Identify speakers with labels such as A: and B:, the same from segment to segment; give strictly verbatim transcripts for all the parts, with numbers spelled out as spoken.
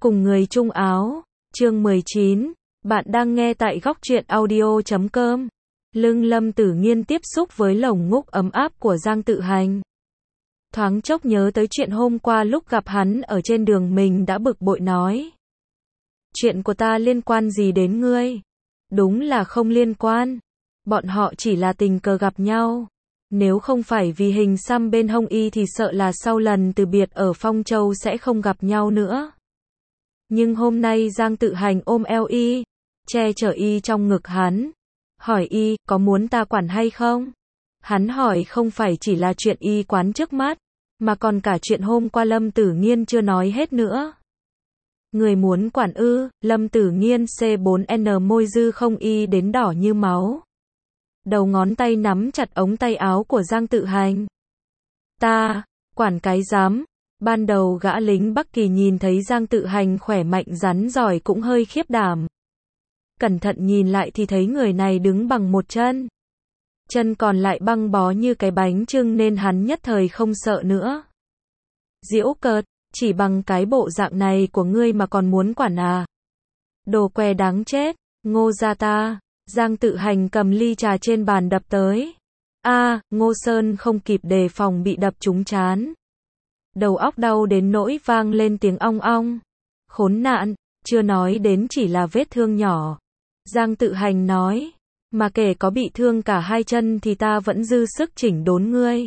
A: Cùng người chung áo, chương mười chín, bạn đang nghe tại góc truyện audio chấm com. Lưng Lâm Tử Nghiên tiếp xúc với lồng ngúc ấm áp của Giang Tự Hành. Thoáng chốc nhớ tới chuyện hôm qua lúc gặp hắn ở trên đường, mình đã bực bội nói. Chuyện của ta liên quan gì đến ngươi? Đúng là không liên quan. Bọn họ chỉ là tình cờ gặp nhau. Nếu không phải vì hình xăm bên hông y thì sợ là sau lần từ biệt ở Phong Châu sẽ không gặp nhau nữa. Nhưng hôm nay Giang Tự Hành ôm eo y, che chở y trong ngực hắn, hỏi y có muốn ta quản hay không? Hắn hỏi không phải chỉ là chuyện y quán trước mắt, mà còn cả chuyện hôm qua Lâm Tử Nghiên chưa nói hết nữa. Người muốn quản ư? Lâm Tử Nghiên xê bốn en môi dư không y đến đỏ như máu. Đầu ngón tay nắm chặt ống tay áo của Giang Tự Hành. Ta, quản cái dám. Ban đầu gã lính Bắc Kỳ nhìn thấy Giang Tự Hành khỏe mạnh rắn giỏi cũng hơi khiếp đảm. Cẩn thận nhìn lại thì thấy người này đứng bằng một chân. Chân còn lại băng bó như cái bánh chưng nên hắn nhất thời không sợ nữa. Giễu cợt, chỉ bằng cái bộ dạng này của ngươi mà còn muốn quản à? Đồ què đáng chết, Ngô gia ta. Giang Tự Hành cầm ly trà trên bàn đập tới. A, à, Ngô Sơn không kịp đề phòng bị đập trúng trán. Đầu óc đau đến nỗi vang lên tiếng ong ong. Khốn nạn, chưa nói đến chỉ là vết thương nhỏ. Giang Tự Hành nói, mà kể có bị thương cả hai chân thì ta vẫn dư sức chỉnh đốn ngươi.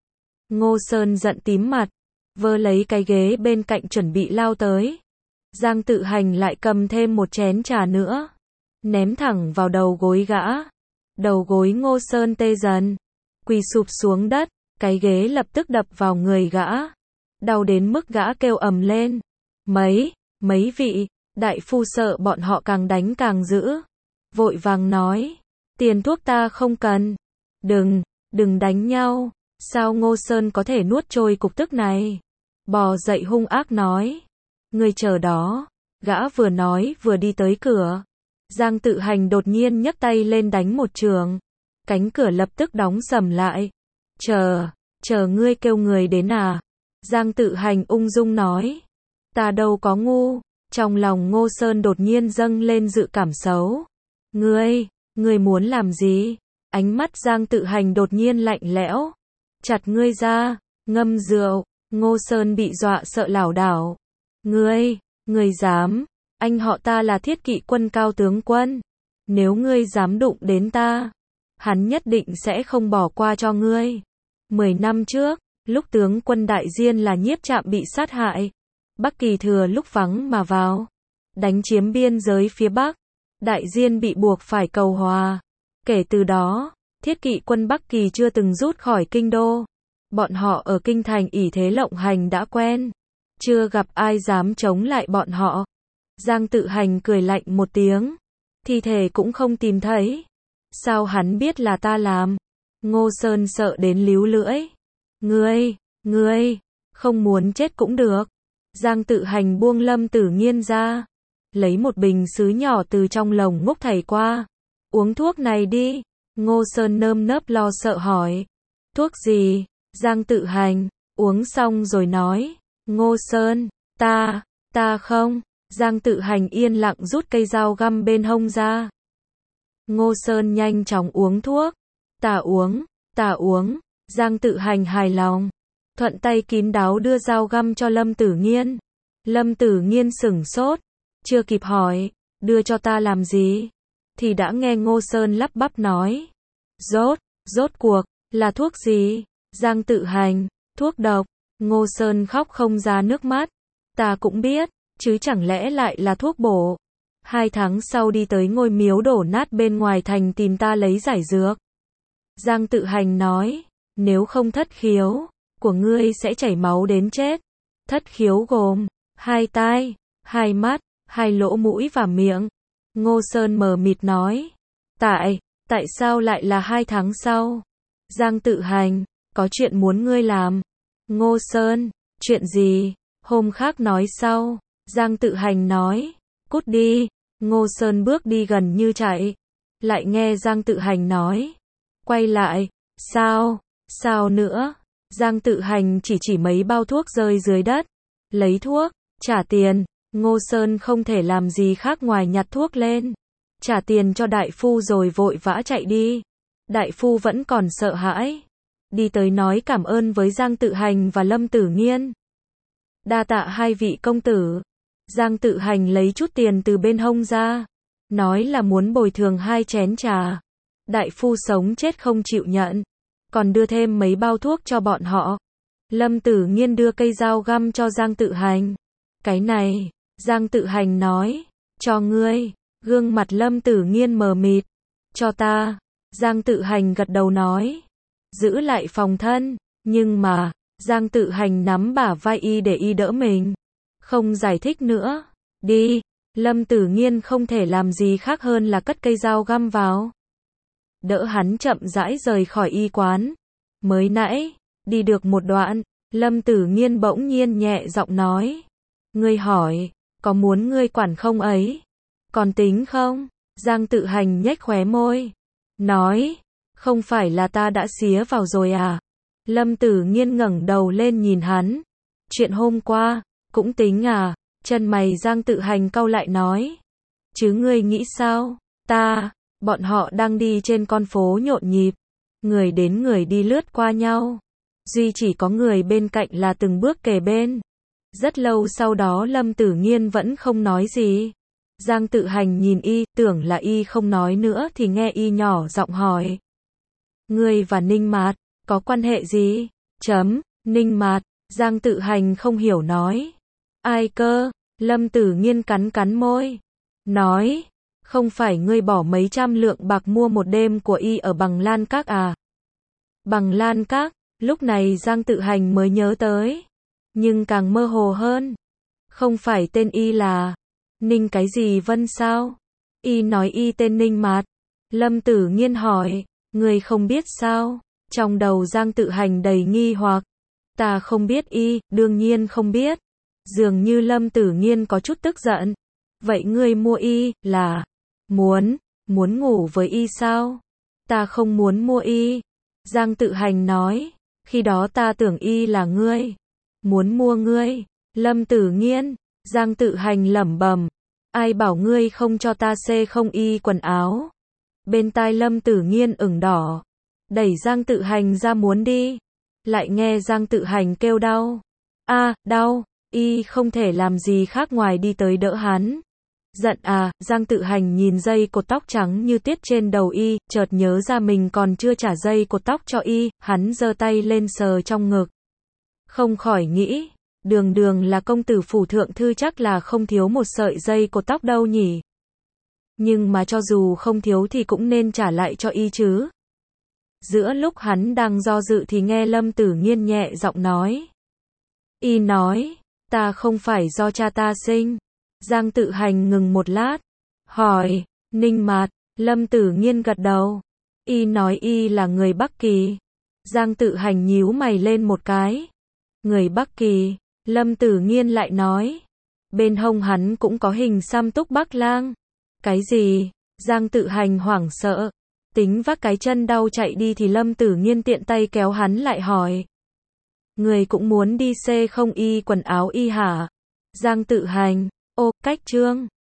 A: Ngô Sơn giận tím mặt, vơ lấy cái ghế bên cạnh chuẩn bị lao tới. Giang Tự Hành lại cầm thêm một chén trà nữa, ném thẳng vào đầu gối gã. Đầu gối Ngô Sơn tê dần, quỳ sụp xuống đất, cái ghế lập tức đập vào người gã. Đau đến mức gã kêu ầm lên. Mấy, mấy vị, đại phu sợ bọn họ càng đánh càng dữ. Vội vàng nói, tiền thuốc ta không cần. Đừng, đừng đánh nhau. Sao Ngô Sơn có thể nuốt trôi cục tức này? Bò dậy hung ác nói. Ngươi chờ đó. Gã vừa nói vừa đi tới cửa. Giang Tự Hành đột nhiên nhấc tay lên đánh một trường. Cánh cửa lập tức đóng sầm lại. Chờ, chờ ngươi kêu người đến à? Giang Tự Hành ung dung nói. Ta đâu có ngu. Trong lòng Ngô Sơn đột nhiên dâng lên dự cảm xấu. Ngươi, ngươi muốn làm gì? Ánh mắt Giang Tự Hành đột nhiên lạnh lẽo. Chặt ngươi ra, ngâm rượu. Ngô Sơn bị dọa sợ lảo đảo. Ngươi, ngươi dám? Anh họ ta là Thiết Kỵ quân cao tướng quân. Nếu ngươi dám đụng đến ta, hắn nhất định sẽ không bỏ qua cho ngươi. Mười năm trước, lúc tướng quân Đại Diên là Nhiếp Trạm bị sát hại, Bắc Kỳ thừa lúc vắng mà vào, đánh chiếm biên giới phía Bắc. Đại Diên bị buộc phải cầu hòa. Kể từ đó, Thiết Kỵ quân Bắc Kỳ chưa từng rút khỏi kinh đô. Bọn họ ở kinh thành ỷ thế lộng hành đã quen, chưa gặp ai dám chống lại bọn họ. Giang Tự Hành cười lạnh một tiếng. Thi thể cũng không tìm thấy. Sao hắn biết là ta làm? Ngô Sơn sợ đến líu lưỡi. Ngươi, ngươi, không muốn chết cũng được. Giang Tự Hành buông Lâm Tử Nghiên ra, lấy một bình sứ nhỏ từ trong lồng ngúc thảy qua. Uống thuốc này đi. Ngô Sơn nơm nớp lo sợ hỏi. Thuốc gì? Giang Tự Hành uống xong rồi nói. Ngô Sơn, ta, ta không. Giang Tự Hành yên lặng rút cây dao găm bên hông ra. Ngô Sơn nhanh chóng uống thuốc. Ta uống, ta uống. Giang Tự Hành hài lòng, thuận tay kín đáo đưa dao găm cho Lâm Tử Nghiên. Lâm Tử Nghiên sửng sốt, chưa kịp hỏi, đưa cho ta làm gì, thì đã nghe Ngô Sơn lắp bắp nói. Rốt, rốt cuộc, là thuốc gì? Giang Tự Hành, thuốc độc. Ngô Sơn khóc không ra nước mắt. Ta cũng biết, chứ chẳng lẽ lại là thuốc bổ. Hai tháng sau đi tới ngôi miếu đổ nát bên ngoài thành tìm ta lấy giải dược. Giang Tự Hành nói, nếu không thất khiếu của ngươi sẽ chảy máu đến chết. Thất khiếu gồm hai tai, hai mắt, hai lỗ mũi và miệng. Ngô Sơn mờ mịt nói, tại, tại sao lại là hai tháng sau? Giang Tự Hành, có chuyện muốn ngươi làm. Ngô Sơn, chuyện gì? Hôm khác nói sau. Giang Tự Hành nói, cút đi. Ngô Sơn bước đi gần như chạy. Lại nghe Giang Tự Hành nói, quay lại. Sao? Sao nữa? Giang Tự Hành chỉ chỉ mấy bao thuốc rơi dưới đất. Lấy thuốc, trả tiền. Ngô Sơn không thể làm gì khác ngoài nhặt thuốc lên, trả tiền cho đại phu rồi vội vã chạy đi. Đại phu vẫn còn sợ hãi, đi tới nói cảm ơn với Giang Tự Hành và Lâm Tử Nghiên. Đa tạ hai vị công tử. Giang Tự Hành lấy chút tiền từ bên hông ra, nói là muốn bồi thường hai chén trà. Đại phu sống chết không chịu nhận, còn đưa thêm mấy bao thuốc cho bọn họ. Lâm Tử Nghiên đưa cây dao găm cho Giang Tự Hành. Cái này, Giang Tự Hành nói, cho ngươi. Gương mặt Lâm Tử Nghiên mờ mịt. Cho ta. Giang Tự Hành gật đầu nói, giữ lại phòng thân. Nhưng mà, Giang Tự Hành nắm bả vai y để y đỡ mình, không giải thích nữa. Đi. Lâm Tử Nghiên không thể làm gì khác hơn là cất cây dao găm vào, đỡ hắn chậm rãi rời khỏi y quán. Mới nãy, đi được một đoạn, Lâm Tử Nghiên bỗng nhiên nhẹ giọng nói, ngươi hỏi, có muốn ngươi quản không ấy? Còn tính không? Giang Tự Hành nhếch khóe môi, nói, không phải là ta đã xía vào rồi à? Lâm Tử Nghiên ngẩng đầu lên nhìn hắn, chuyện hôm qua, cũng tính à? Chân mày Giang Tự Hành cau lại nói, chứ ngươi nghĩ sao? Ta, bọn họ đang đi trên con phố nhộn nhịp, người đến người đi lướt qua nhau, duy chỉ có người bên cạnh là từng bước kề bên. Rất lâu sau đó Lâm Tử Nghiên vẫn không nói gì. Giang Tự Hành nhìn y, tưởng là y không nói nữa thì nghe y nhỏ giọng hỏi, ngươi và Ninh Mạt có quan hệ gì? Chấm. Ninh Mạt. Giang Tự Hành không hiểu nói, ai cơ? Lâm Tử Nghiên cắn cắn môi, nói, không phải ngươi bỏ mấy trăm lượng bạc mua một đêm của y ở Bằng Lan Các à? Bằng Lan Các. Lúc này Giang Tự Hành mới nhớ tới, nhưng càng mơ hồ hơn. Không phải tên y là Ninh cái gì Vân sao? Y nói y tên Ninh Mạt. Lâm Tử Nghiên hỏi, ngươi không biết sao? Trong đầu Giang Tự Hành đầy nghi hoặc, ta không biết y, đương nhiên không biết. Dường như Lâm Tử Nghiên có chút tức giận. Vậy ngươi mua y, là muốn, muốn ngủ với y sao? Ta không muốn mua y. Giang Tự Hành nói, khi đó ta tưởng y là ngươi, muốn mua ngươi. Lâm Tử Nghiên. Giang Tự Hành lẩm bẩm, ai bảo ngươi không cho ta xê không y quần áo? Bên tai Lâm Tử Nghiên ửng đỏ, đẩy Giang Tự Hành ra muốn đi, lại nghe Giang Tự Hành kêu đau. A, à, đau. Y không thể làm gì khác ngoài đi tới đỡ hắn. Giận à? Giang Tự Hành nhìn dây cột tóc trắng như tiết trên đầu y, chợt nhớ ra mình còn chưa trả dây cột tóc cho y, hắn giơ tay lên sờ trong ngực. Không khỏi nghĩ, đường đường là công tử phủ thượng thư chắc là không thiếu một sợi dây cột tóc đâu nhỉ. Nhưng mà cho dù không thiếu thì cũng nên trả lại cho y chứ. Giữa lúc hắn đang do dự thì nghe Lâm Tử Nghiên nhẹ giọng nói. Y nói, ta không phải do cha ta sinh. Giang Tự Hành ngừng một lát, hỏi, Ninh Mạt. Lâm Tử Nghiên gật đầu. Y nói y là người Bắc Kỳ. Giang Tự Hành nhíu mày lên một cái. Người Bắc Kỳ. Lâm Tử Nghiên lại nói, bên hông hắn cũng có hình xăm Túc Bắc Lang. Cái gì? Giang Tự Hành hoảng sợ, tính vác cái chân đau chạy đi thì Lâm Tử Nghiên tiện tay kéo hắn lại hỏi, người cũng muốn đi xê không y quần áo y hả? Giang Tự Hành, ô, cách trương.